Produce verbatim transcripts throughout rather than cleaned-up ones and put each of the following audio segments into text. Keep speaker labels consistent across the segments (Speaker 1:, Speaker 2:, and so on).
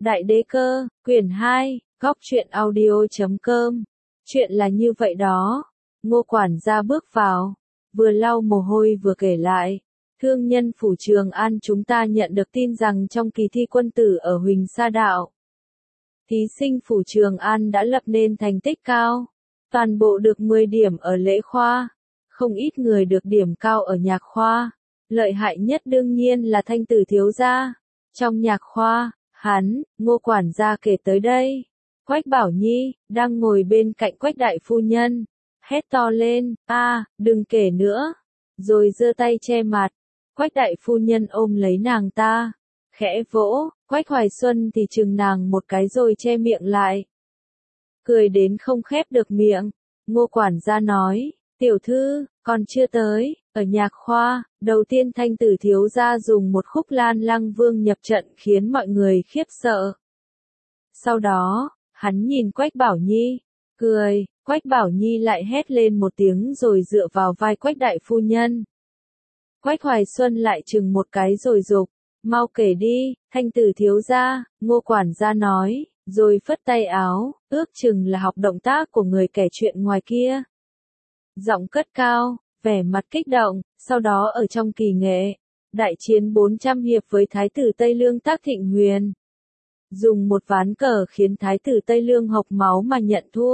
Speaker 1: Đại Đế Cơ, quyển hai, góc truyện audio chấm com. Chuyện là như vậy đó. Ngô quản gia bước vào, vừa lau mồ hôi vừa kể lại. Thương nhân phủ Trường An chúng ta nhận được tin rằng trong kỳ thi quân tử ở Huỳnh Sa Đạo, thí sinh phủ Trường An đã lập nên thành tích cao. Toàn bộ được mười điểm ở lễ khoa. Không ít người được điểm cao ở nhạc khoa. Lợi hại nhất đương nhiên là Thanh Tử thiếu gia. Trong nhạc khoa, hắn, Ngô quản gia kể tới đây. Quách Bảo Nhi, đang ngồi bên cạnh Quách đại phu nhân. Hét to lên, a, à, đừng kể nữa. Rồi giơ tay che mặt. Quách đại phu nhân ôm lấy nàng ta. Khẽ vỗ, Quách Hoài Xuân thì chừng nàng một cái rồi che miệng lại. Cười đến không khép được miệng. Ngô quản gia nói, tiểu thư, còn chưa tới. Ở nhạc khoa, đầu tiên Thanh Tử thiếu gia dùng một khúc Lan Lăng Vương nhập trận khiến mọi người khiếp sợ. Sau đó, hắn nhìn Quách Bảo Nhi, cười, Quách Bảo Nhi lại hét lên một tiếng rồi dựa vào vai Quách đại phu nhân. Quách Hoài Xuân lại chừng một cái rồi dục, mau kể đi, Thanh Tử thiếu gia, Ngô quản gia nói, rồi phất tay áo, ước chừng là học động tác của người kể chuyện ngoài kia. Giọng cất cao, vẻ mặt kích động, sau đó ở trong kỳ nghệ, đại chiến bốn trăm hiệp với Thái tử Tây Lương Tác Thịnh Huyền. Dùng một ván cờ khiến Thái tử Tây Lương hộc máu mà nhận thua.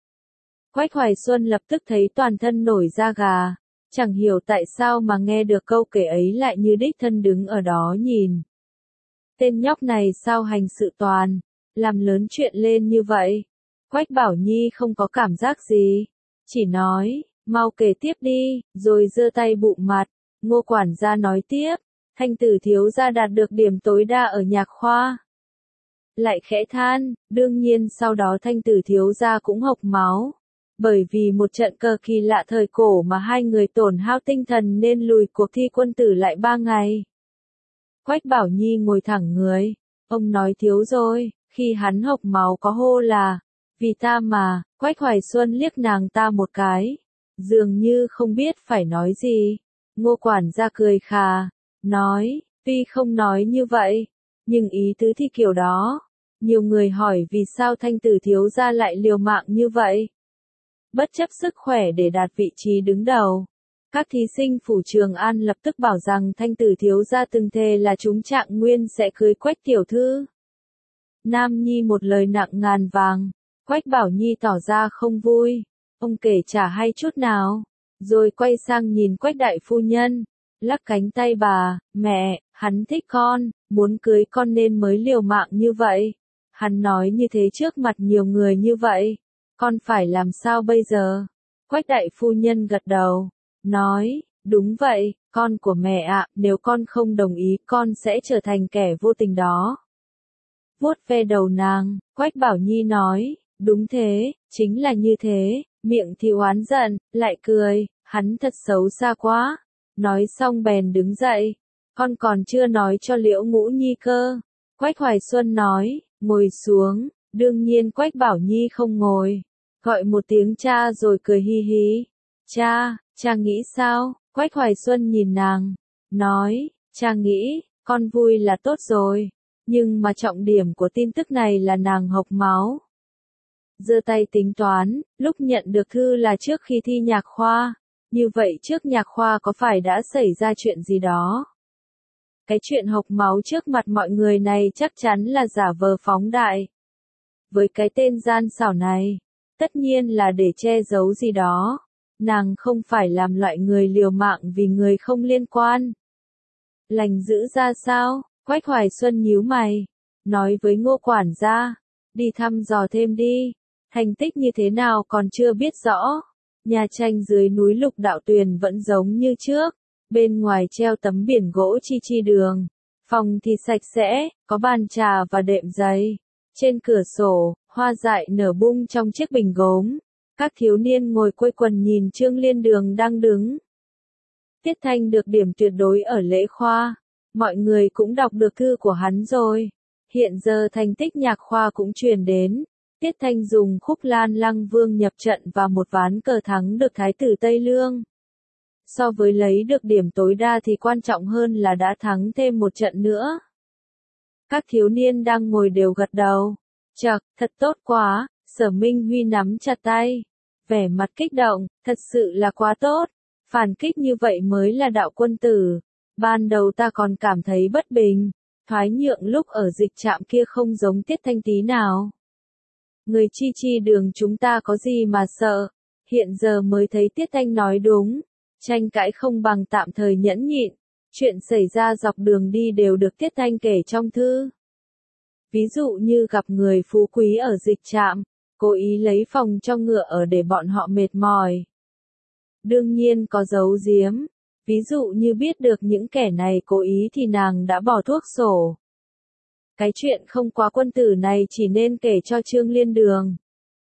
Speaker 1: Quách Hoài Xuân lập tức thấy toàn thân nổi da gà, chẳng hiểu tại sao mà nghe được câu kể ấy lại như đích thân đứng ở đó nhìn. Tên nhóc này sao hành sự toàn, làm lớn chuyện lên như vậy. Quách Bảo Nhi không có cảm giác gì, chỉ nói, mau kể tiếp đi, rồi giơ tay bụm mặt. Ngô quản gia nói tiếp, Thanh Tử thiếu gia đạt được điểm tối đa ở nhạc khoa. Lại khẽ than, đương nhiên sau đó Thanh Tử thiếu gia cũng hộc máu. Bởi vì một trận cờ kỳ lạ thời cổ mà hai người tổn hao tinh thần nên lùi cuộc thi quân tử lại ba ngày. Quách Bảo Nhi ngồi thẳng người, ông nói thiếu rồi, khi hắn hộc máu có hô là, vì ta mà. Quách Hoài Xuân liếc nàng ta một cái, dường như không biết phải nói gì. Ngô quản gia cười khà, nói, tuy không nói như vậy, nhưng ý tứ thì kiểu đó. Nhiều người hỏi vì sao Thanh Tử thiếu gia lại liều mạng như vậy. Bất chấp sức khỏe để đạt vị trí đứng đầu, các thí sinh phủ Trường An lập tức bảo rằng Thanh Tử thiếu gia từng thề là chúng Trạng Nguyên sẽ cưới Quách tiểu thư. Nam nhi một lời nặng ngàn vàng. Quách Bảo Nhi tỏ ra không vui. Ông kể chả hay chút nào. Rồi quay sang nhìn Quách đại phu nhân, lắc cánh tay bà, mẹ, hắn thích con, muốn cưới con nên mới liều mạng như vậy. Hắn nói như thế trước mặt nhiều người như vậy. Con phải làm sao bây giờ? Quách đại phu nhân gật đầu, nói, đúng vậy, con của mẹ ạ, nếu con không đồng ý con sẽ trở thành kẻ vô tình đó. Vuốt ve đầu nàng, Quách Bảo Nhi nói, đúng thế, chính là như thế, miệng thì oán giận, lại cười, hắn thật xấu xa quá. Nói xong bèn đứng dậy, con còn chưa nói cho Liễu Ngũ Nhi cơ. Quách Hoài Xuân nói, ngồi xuống, đương nhiên Quách Bảo Nhi không ngồi. Gọi một tiếng cha rồi cười hi hi. Cha, cha nghĩ sao? Quách Hoài Xuân nhìn nàng, nói, cha nghĩ, con vui là tốt rồi, nhưng mà trọng điểm của tin tức này là nàng hộc máu. Giơ tay tính toán, lúc nhận được thư là trước khi thi nhạc khoa, như vậy trước nhạc khoa có phải đã xảy ra chuyện gì đó? Cái chuyện hộc máu trước mặt mọi người này chắc chắn là giả vờ phóng đại. Với cái tên gian xảo này, tất nhiên là để che giấu gì đó. Nàng không phải làm loại người liều mạng vì người không liên quan. Lành giữ ra sao? Quách Hoài Xuân nhíu mày, nói với Ngô quản gia, đi thăm dò thêm đi. Thành tích như thế nào còn chưa biết rõ. Nhà tranh dưới núi Lục Đạo Tuyền vẫn giống như trước. Bên ngoài treo tấm biển gỗ chi chi đường. Phòng thì sạch sẽ, có bàn trà và đệm giấy. Trên cửa sổ, hoa dại nở bung trong chiếc bình gốm. Các thiếu niên ngồi quây quần nhìn Trương Liên Đường đang đứng. Tiết Thanh được điểm tuyệt đối ở lễ khoa. Mọi người cũng đọc được thư của hắn rồi. Hiện giờ thành tích nhạc khoa cũng truyền đến. Tiết Thanh dùng khúc Lan Lăng Vương nhập trận và một ván cờ thắng được Thái tử Tây Lương. So với lấy được điểm tối đa thì quan trọng hơn là đã thắng thêm một trận nữa. Các thiếu niên đang ngồi đều gật đầu. Chậc, thật tốt quá, Sở Minh Huy nắm chặt tay. Vẻ mặt kích động, thật sự là quá tốt. Phản kích như vậy mới là đạo quân tử. Ban đầu ta còn cảm thấy bất bình. Thoái nhượng lúc ở dịch trạm kia không giống Tiết Thanh tí nào. Người chi chi đường chúng ta có gì mà sợ. Hiện giờ mới thấy Tiết Thanh nói đúng. Tranh cãi không bằng tạm thời nhẫn nhịn. Chuyện xảy ra dọc đường đi đều được Tiết Thanh kể trong thư. Ví dụ như gặp người phú quý ở dịch trạm, cố ý lấy phòng cho ngựa ở để bọn họ mệt mỏi. Đương nhiên có giấu giếm. Ví dụ như biết được những kẻ này cố ý thì nàng đã bỏ thuốc sổ. Cái chuyện không quá quân tử này chỉ nên kể cho Trương Liên Đường.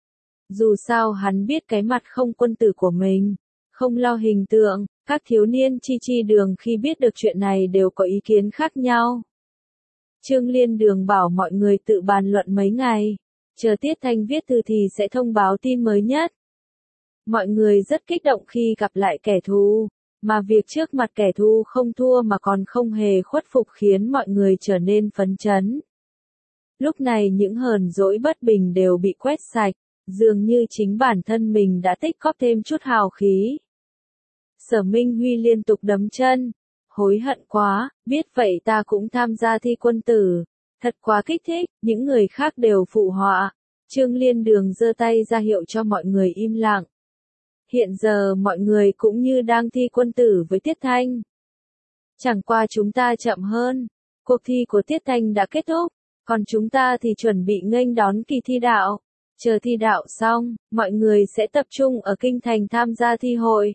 Speaker 1: Dù sao hắn biết cái mặt không quân tử của mình, không lo hình tượng, các thiếu niên chi chi đường khi biết được chuyện này đều có ý kiến khác nhau. Trương Liên Đường bảo mọi người tự bàn luận mấy ngày, chờ Tiết Thanh viết thư thì sẽ thông báo tin mới nhất. Mọi người rất kích động khi gặp lại kẻ thù, mà việc trước mặt kẻ thù không thua mà còn không hề khuất phục khiến mọi người trở nên phấn chấn. Lúc này những hờn dỗi bất bình đều bị quét sạch, dường như chính bản thân mình đã tích góp thêm chút hào khí. Sở Minh Huy liên tục đấm chân, hối hận quá, biết vậy ta cũng tham gia thi quân tử, thật quá kích thích, những người khác đều phụ họa. Trương Liên Đường giơ tay ra hiệu cho mọi người im lặng. Hiện giờ mọi người cũng như đang thi quân tử với Tiết Thanh. Chẳng qua chúng ta chậm hơn, cuộc thi của Tiết Thanh đã kết thúc, còn chúng ta thì chuẩn bị nghênh đón kỳ thi đạo. Chờ thi đạo xong, mọi người sẽ tập trung ở kinh thành tham gia thi hội.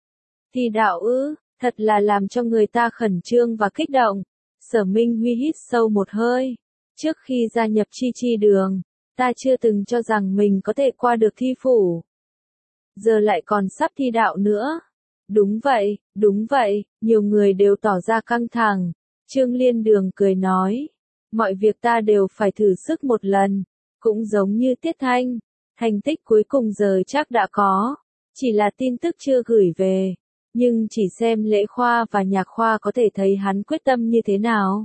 Speaker 1: Thi đạo ư, thật là làm cho người ta khẩn trương và kích động. Sở Minh Huy hít sâu một hơi. Trước khi gia nhập chi chi đường, ta chưa từng cho rằng mình có thể qua được thi phủ. Giờ lại còn sắp thi đạo nữa. Đúng vậy, đúng vậy, nhiều người đều tỏ ra căng thẳng. Trương Liên Đường cười nói, mọi việc ta đều phải thử sức một lần, cũng giống như Tiết Thanh, thành tích cuối cùng giờ chắc đã có, chỉ là tin tức chưa gửi về, nhưng chỉ xem lễ khoa và nhạc khoa có thể thấy hắn quyết tâm như thế nào.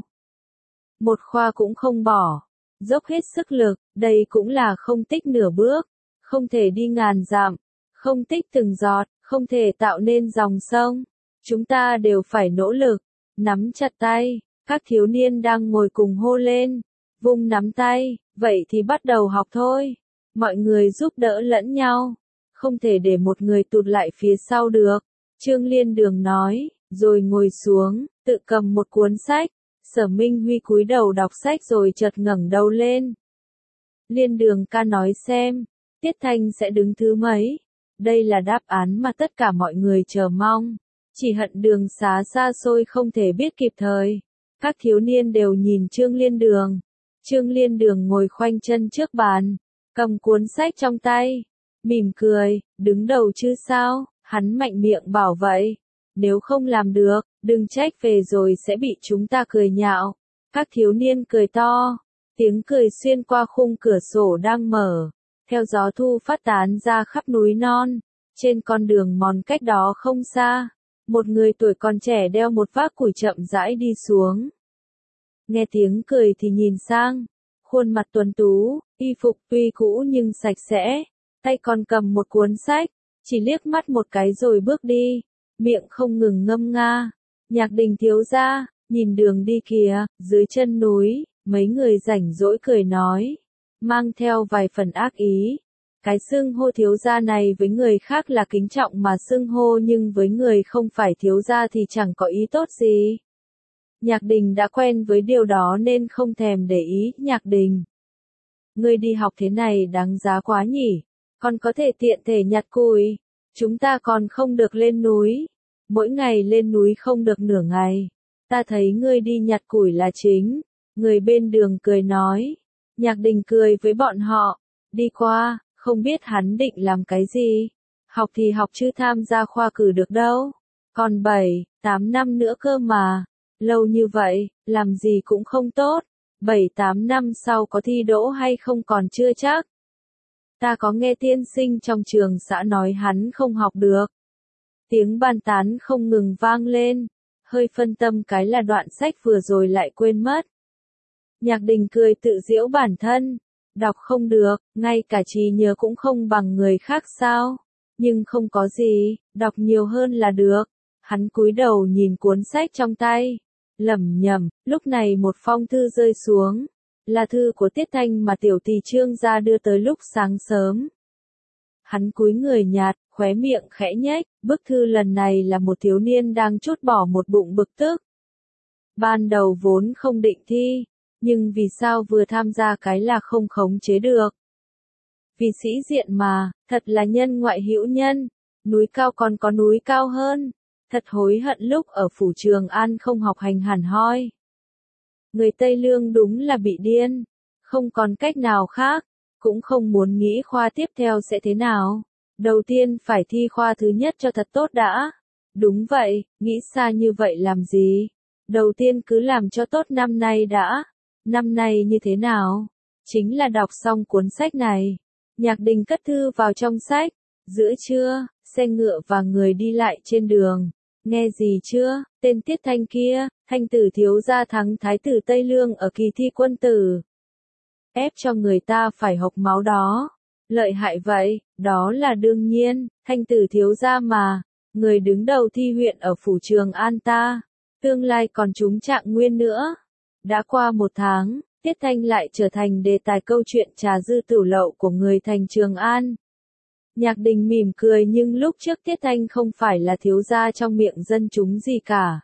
Speaker 1: Một khoa cũng không bỏ, dốc hết sức lực, đây cũng là không tích nửa bước, không thể đi ngàn dặm, không tích từng giọt, không thể tạo nên dòng sông. Chúng ta đều phải nỗ lực, nắm chặt tay, các thiếu niên đang ngồi cùng hô lên, vung nắm tay, vậy thì bắt đầu học thôi. Mọi người giúp đỡ lẫn nhau, không thể để một người tụt lại phía sau được. Trương Liên Đường nói, rồi ngồi xuống, tự cầm một cuốn sách. Sở Minh Huy cúi đầu đọc sách rồi chợt ngẩng đầu lên. Liên Đường ca nói xem, Tiết Thanh sẽ đứng thứ mấy? Đây là đáp án mà tất cả mọi người chờ mong. Chỉ hận đường xá xa xôi không thể biết kịp thời. Các thiếu niên đều nhìn Trương Liên Đường. Trương Liên Đường ngồi khoanh chân trước bàn, cầm cuốn sách trong tay, mỉm cười, đứng đầu chứ sao, hắn mạnh miệng bảo vậy. Nếu không làm được, đừng trách về rồi sẽ bị chúng ta cười nhạo. Các thiếu niên cười to, tiếng cười xuyên qua khung cửa sổ đang mở, theo gió thu phát tán ra khắp núi non. Trên con đường mòn cách đó không xa, một người tuổi còn trẻ đeo một vác củi chậm rãi đi xuống. Nghe tiếng cười thì nhìn sang, khuôn mặt tuấn tú, y phục tuy cũ nhưng sạch sẽ, tay còn cầm một cuốn sách, chỉ liếc mắt một cái rồi bước đi, miệng không ngừng ngâm nga. Nhạc Đình thiếu gia, nhìn đường đi kìa, dưới chân núi, mấy người rảnh rỗi cười nói, mang theo vài phần ác ý. Cái xưng hô thiếu gia này với người khác là kính trọng mà xưng hô, nhưng với người không phải thiếu gia thì chẳng có ý tốt gì. Nhạc Đình đã quen với điều đó nên không thèm để ý. Nhạc Đình, ngươi đi học thế này đáng giá quá nhỉ, còn có thể tiện thể nhặt củi, chúng ta còn không được lên núi, mỗi ngày lên núi không được nửa ngày, ta thấy ngươi đi nhặt củi là chính. Người bên đường cười nói. Nhạc Đình cười với bọn họ, đi qua, không biết hắn định làm cái gì. Học thì học chứ tham gia khoa cử được đâu, còn bảy, tám năm nữa cơ mà. Lâu như vậy, làm gì cũng không tốt, bảy tám năm sau có thi đỗ hay không còn chưa chắc. Ta có nghe tiên sinh trong trường xã nói hắn không học được. Tiếng bàn tán không ngừng vang lên, hơi phân tâm cái là đoạn sách vừa rồi lại quên mất. Nhạc Đình cười tự giễu bản thân. Đọc không được, ngay cả trí nhớ cũng không bằng người khác sao? Nhưng không có gì, đọc nhiều hơn là được. Hắn cúi đầu nhìn cuốn sách trong tay. Lẩm nhẩm, lúc này một phong thư rơi xuống. Là thư của Tiết Thanh mà tiểu tỷ Trương gia đưa tới lúc sáng sớm. Hắn cúi người nhạt, khóe miệng khẽ nhếch, bức thư lần này là một thiếu niên đang trút bỏ một bụng bực tức. Ban đầu vốn không định thi, nhưng vì sao vừa tham gia cái là không khống chế được. Vì sĩ diện mà, thật là nhân ngoại hữu nhân, núi cao còn có núi cao hơn, thật hối hận lúc ở phủ Trường An không học hành hẳn hoi. Người Tây Lương đúng là bị điên, không còn cách nào khác, cũng không muốn nghĩ khoa tiếp theo sẽ thế nào. Đầu tiên phải thi khoa thứ nhất cho thật tốt đã. Đúng vậy, nghĩ xa như vậy làm gì? Đầu tiên cứ làm cho tốt năm nay đã. Năm nay như thế nào? Chính là đọc xong cuốn sách này. Nhạc Đình cất thư vào trong sách. Giữa trưa, xe ngựa và người đi lại trên đường. Nghe gì chưa? Tên Tiết Thanh kia, Thanh tử thiếu gia thắng thái tử Tây Lương ở kỳ thi quân tử. Ép cho người ta phải hộc máu đó. Lợi hại vậy, đó là đương nhiên, Thanh tử thiếu gia mà. Người đứng đầu thi huyện ở phủ Trường An ta. Tương lai còn trúng trạng nguyên nữa. Đã qua một tháng, Tiết Thanh lại trở thành đề tài câu chuyện trà dư tửu lậu của người thành Trường An. Nhạc Đình mỉm cười nhưng lúc trước Tiết Thanh không phải là thiếu gia trong miệng dân chúng gì cả.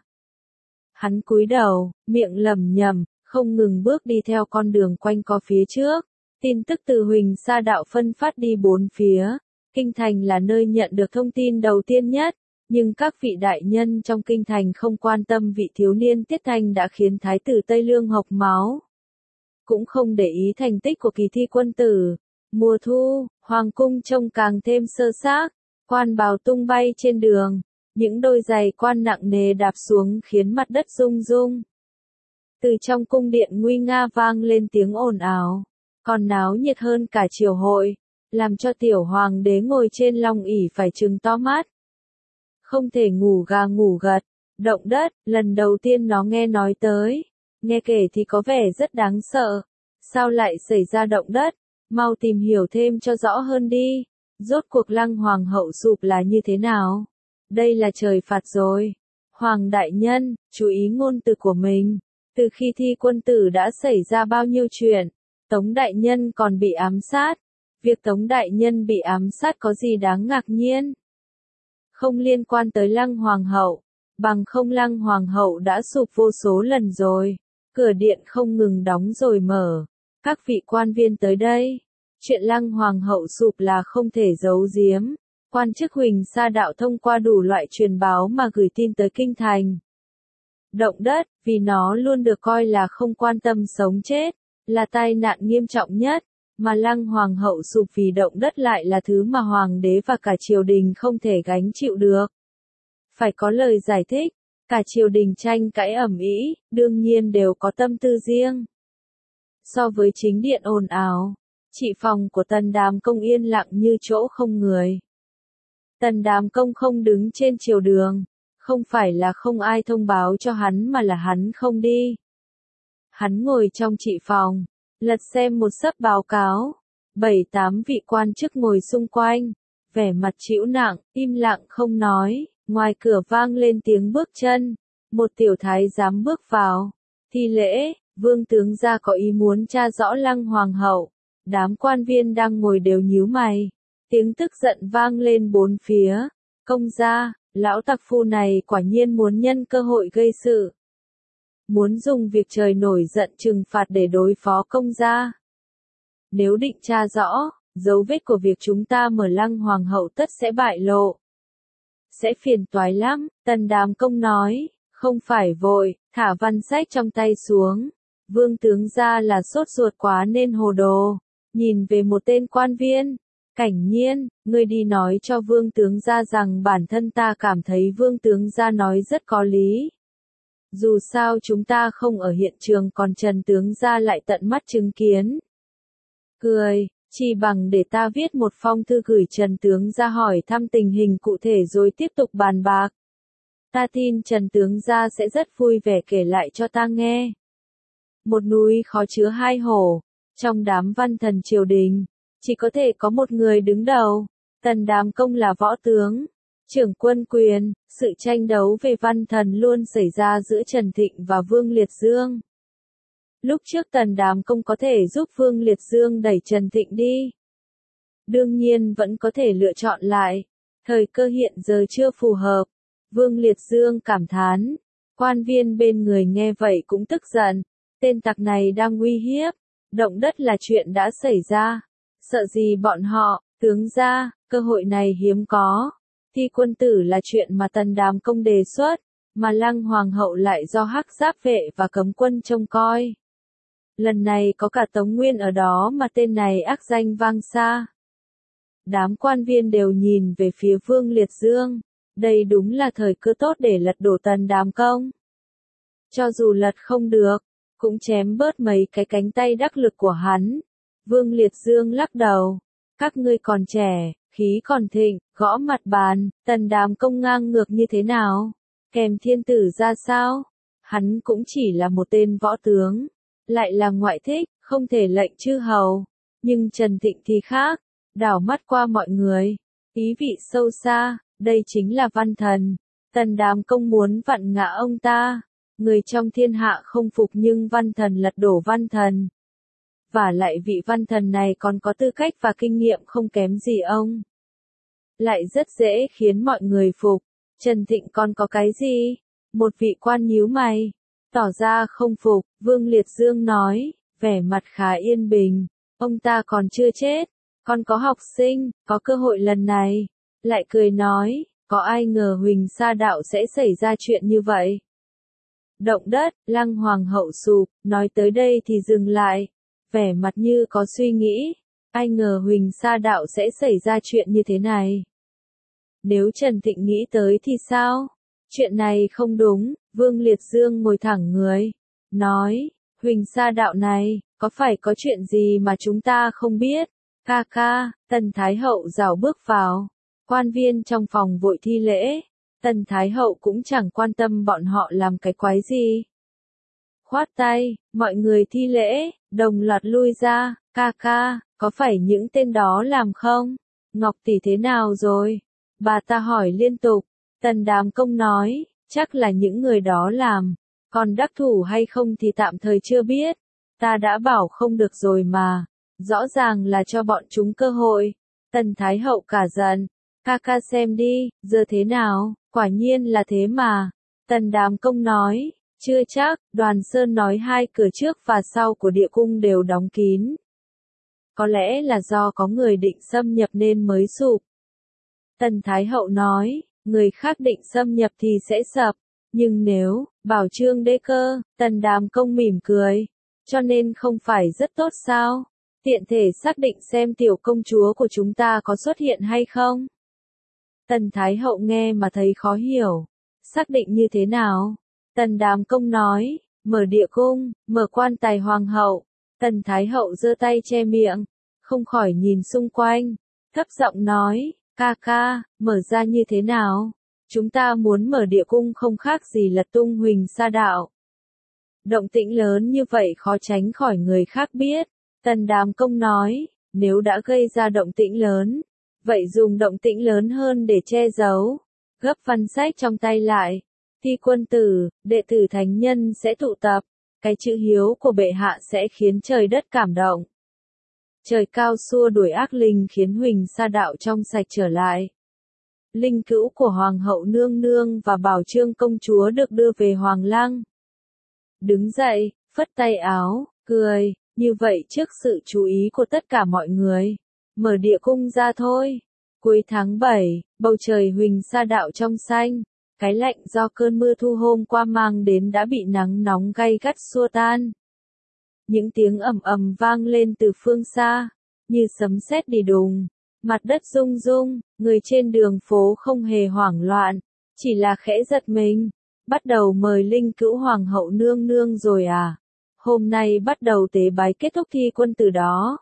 Speaker 1: Hắn cúi đầu, miệng lẩm nhẩm, không ngừng bước đi theo con đường quanh co phía trước. Tin tức từ Huỳnh Sa Đạo phân phát đi bốn phía. Kinh thành là nơi nhận được thông tin đầu tiên nhất. Nhưng các vị đại nhân trong kinh thành không quan tâm vị thiếu niên Tiết Thanh đã khiến thái tử Tây Lương hộc máu. Cũng không để ý thành tích của kỳ thi quân tử. Mùa thu, hoàng cung trông càng thêm sơ xác, quan bào tung bay trên đường, những đôi giày quan nặng nề đạp xuống khiến mặt đất rung rung. Từ trong cung điện nguy nga vang lên tiếng ồn ào, còn náo nhiệt hơn cả triều hội, làm cho tiểu hoàng đế ngồi trên long ỷ phải trừng to mắt. Không thể ngủ gà ngủ gật, động đất, lần đầu tiên nó nghe nói tới, nghe kể thì có vẻ rất đáng sợ. Sao lại xảy ra động đất? Mau tìm hiểu thêm cho rõ hơn đi. Rốt cuộc Lăng Hoàng hậu sụp là như thế nào? Đây là trời phạt rồi. Hoàng đại nhân, chú ý ngôn từ của mình. Từ khi thi quân tử đã xảy ra bao nhiêu chuyện. Tống đại nhân còn bị ám sát. Việc Tống đại nhân bị ám sát có gì đáng ngạc nhiên? Không liên quan tới Lăng Hoàng hậu. Bằng không Lăng Hoàng hậu đã sụp vô số lần rồi. Cửa điện không ngừng đóng rồi mở. Các vị quan viên tới đây. Chuyện Lăng Hoàng hậu sụp là không thể giấu giếm. Quan chức Huỳnh Sa Đạo thông qua đủ loại truyền báo mà gửi tin tới kinh thành. Động đất, vì nó luôn được coi là không quan tâm sống chết, là tai nạn nghiêm trọng nhất, mà Lăng Hoàng hậu sụp vì động đất lại là thứ mà Hoàng đế và cả triều đình không thể gánh chịu được. Phải có lời giải thích, cả triều đình tranh cãi ầm ĩ, đương nhiên đều có tâm tư riêng. So với chính điện ồn ào, trị phòng của Tần Đàm Công yên lặng như chỗ không người. Tần Đàm Công không đứng trên triều đường, không phải là không ai thông báo cho hắn mà là hắn không đi. Hắn ngồi trong trị phòng, lật xem một sấp báo cáo, bảy tám vị quan chức ngồi xung quanh, vẻ mặt trĩu nặng, im lặng không nói, ngoài cửa vang lên tiếng bước chân, một tiểu thái giám bước vào, thi lễ. Vương tướng gia có ý muốn tra rõ Lăng Hoàng hậu. Đám quan viên đang ngồi đều nhíu mày. Tiếng tức giận vang lên bốn phía. Công gia, lão tặc phu này quả nhiên muốn nhân cơ hội gây sự. Muốn dùng việc trời nổi giận trừng phạt để đối phó công gia. Nếu định tra rõ, dấu vết của việc chúng ta mở Lăng Hoàng hậu tất sẽ bại lộ. Sẽ phiền toái lắm, Tần Đàm Công nói, không phải vội, thả văn sách trong tay xuống. Vương tướng gia là sốt ruột quá nên hồ đồ, nhìn về một tên quan viên, Cảnh Nhiên, ngươi đi nói cho vương tướng gia rằng bản thân ta cảm thấy vương tướng gia nói rất có lý. Dù sao chúng ta không ở hiện trường còn Trần tướng gia lại tận mắt chứng kiến. Cười, chỉ bằng để ta viết một phong thư gửi Trần tướng gia hỏi thăm tình hình cụ thể rồi tiếp tục bàn bạc. Ta tin Trần tướng gia sẽ rất vui vẻ kể lại cho ta nghe. một núi khó chứa hai hổ, trong đám văn thần triều đình, chỉ có thể có một người đứng đầu, Tần Đàm Công là võ tướng, trưởng quân quyền, sự tranh đấu về văn thần luôn xảy ra giữa Trần Thịnh và Vương Liệt Dương. Lúc trước Tần Đàm Công có thể giúp Vương Liệt Dương đẩy Trần Thịnh đi. Đương nhiên vẫn có thể lựa chọn lại, thời cơ hiện giờ chưa phù hợp. Vương Liệt Dương cảm thán, quan viên bên người nghe vậy cũng tức giận, tên tặc này đang uy hiếp, động đất là chuyện đã xảy ra, sợ gì bọn họ, tướng gia, cơ hội này hiếm có. Thi quân tử là chuyện mà Tần Đàm Công đề xuất, mà Lăng Hoàng hậu lại do Hắc Giáp vệ và cấm quân trông coi. Lần này có cả Tống Nguyên ở đó mà tên này ác danh vang xa. Đám quan viên đều nhìn về phía Vương Liệt Dương, đây đúng là thời cơ tốt để lật đổ Tần Đàm Công. Cho dù lật không được, cũng chém bớt mấy cái cánh tay đắc lực của hắn. Vương Liệt Dương lắc đầu, các ngươi còn trẻ, khí còn thịnh, gõ mặt bàn, Tần Đàm Công ngang ngược như thế nào? Kèm thiên tử ra sao? Hắn cũng chỉ là một tên võ tướng, lại là ngoại thích, không thể lệnh chư hầu. Nhưng Trần Thịnh thì khác, đảo mắt qua mọi người, ý vị sâu xa, đây chính là văn thần. Tần Đàm Công muốn vặn ngã ông ta, người trong thiên hạ không phục nhưng văn thần lật đổ văn thần. Và lại vị văn thần này còn có tư cách và kinh nghiệm không kém gì ông. Lại rất dễ khiến mọi người phục. Trần Thịnh còn có cái gì? Một vị quan nhíu mày, tỏ ra không phục. Vương Liệt Dương nói, vẻ mặt khá yên bình. Ông ta còn chưa chết, còn có học sinh, có cơ hội lần này. Lại cười nói, có ai ngờ Huỳnh Sa Đạo sẽ xảy ra chuyện như vậy? Động đất, Lăng Hoàng hậu sụp, nói tới đây thì dừng lại. Vẻ mặt như có suy nghĩ, ai ngờ Huỳnh Sa Đạo sẽ xảy ra chuyện như thế này. Nếu Trần Thịnh nghĩ tới thì sao? Chuyện này không đúng. Vương Liệt Dương ngồi thẳng người, nói, Huỳnh Sa Đạo này, có phải có chuyện gì mà chúng ta không biết? Ca ca, Tần Thái Hậu rảo bước vào, quan viên trong phòng vội thi lễ, Tần Thái Hậu cũng chẳng quan tâm bọn họ làm cái quái gì. Khoát tay, mọi người thi lễ, đồng loạt lui ra. Ca ca, có phải những tên đó làm không? Ngọc tỷ thế nào rồi? Bà ta hỏi liên tục. Tần Đàm Công nói, chắc là những người đó làm, còn đắc thủ hay không thì tạm thời chưa biết. Ta đã bảo không được rồi mà, rõ ràng là cho bọn chúng cơ hội. Tần Thái Hậu cả giận, ca ca xem đi, giờ thế nào? Quả nhiên là thế mà. Tần Đàm Công nói, chưa chắc. Đoàn Sơn nói hai cửa trước và sau của địa cung đều đóng kín. Có lẽ là do có người định xâm nhập nên mới sụp. Tần Thái Hậu nói, người khác định xâm nhập thì sẽ sập, nhưng nếu, bảo Trương Đế Cơ, Tần Đàm Công mỉm cười, cho nên không phải rất tốt sao? Tiện thể xác định xem tiểu công chúa của chúng ta có xuất hiện hay không? Tần Thái Hậu nghe mà thấy khó hiểu, xác định như thế nào? Tần Đàm Công nói, mở địa cung, mở quan tài hoàng hậu. Tần Thái Hậu giơ tay che miệng, không khỏi nhìn xung quanh, thấp giọng nói, ca ca, mở ra như thế nào? Chúng ta muốn mở địa cung không khác gì lật tung Huỳnh Sa Đạo. Động tĩnh lớn như vậy khó tránh khỏi người khác biết. Tần Đàm Công nói, nếu đã gây ra động tĩnh lớn, vậy dùng động tĩnh lớn hơn để che giấu. Gấp văn sách trong tay lại. Thi quân tử, đệ tử thánh nhân sẽ tụ tập. Cái chữ hiếu của bệ hạ sẽ khiến trời đất cảm động. Trời cao xua đuổi ác linh khiến Huỳnh Sa Đạo trong sạch trở lại. Linh cữu của Hoàng hậu nương nương và Bảo Trương công chúa được đưa về Hoàng lăng. Đứng dậy, phất tay áo, cười, như vậy trước sự chú ý của tất cả mọi người. Mở địa cung ra thôi. Cuối tháng bảy, bầu trời Huỳnh Sa Đạo trong xanh. Cái lạnh do cơn mưa thu hôm qua mang đến đã bị nắng nóng gay gắt xua tan. Những tiếng ầm ầm vang lên từ phương xa, như sấm sét đi đùng, mặt đất rung rung, người trên đường phố không hề hoảng loạn, chỉ là khẽ giật mình. Bắt đầu mời linh cữu Hoàng hậu nương nương rồi à? Hôm nay bắt đầu tế bái kết thúc thi quân tử đó.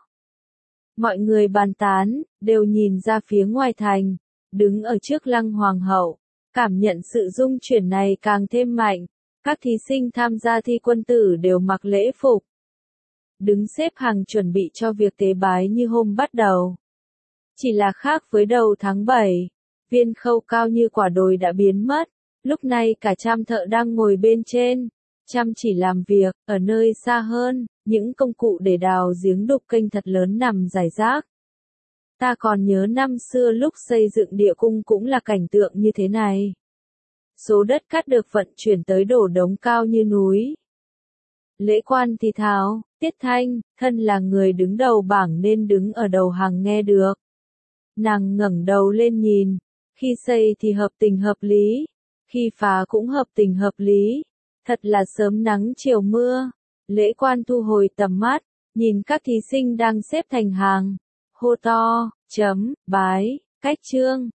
Speaker 1: Mọi người bàn tán, đều nhìn ra phía ngoài thành, đứng ở trước lăng Hoàng hậu. Cảm nhận sự rung chuyển này càng thêm mạnh, Các thí sinh tham gia thi quân tử đều mặc lễ phục, đứng xếp hàng chuẩn bị cho việc tế bái như hôm bắt đầu. Chỉ là khác với đầu tháng bảy, viên khâu cao như quả đồi đã biến mất, lúc này cả trăm thợ đang ngồi bên trên, chăm chỉ làm việc. Ở nơi xa hơn, những công cụ để đào giếng đục kênh thật lớn nằm rải rác. Ta còn nhớ năm xưa lúc xây dựng địa cung cũng là cảnh tượng như thế này. Số đất cát được vận chuyển tới đổ đống cao như núi. Lễ quan thì thào, Tiết Thanh, thân là người đứng đầu bảng nên đứng ở đầu hàng nghe được. Nàng ngẩng đầu lên nhìn, khi xây thì hợp tình hợp lý, khi phá cũng hợp tình hợp lý, thật là sớm nắng chiều mưa. Lễ quan thu hồi tầm mắt, nhìn các thí sinh đang xếp thành hàng, hô to, chấm, bái, cách chương.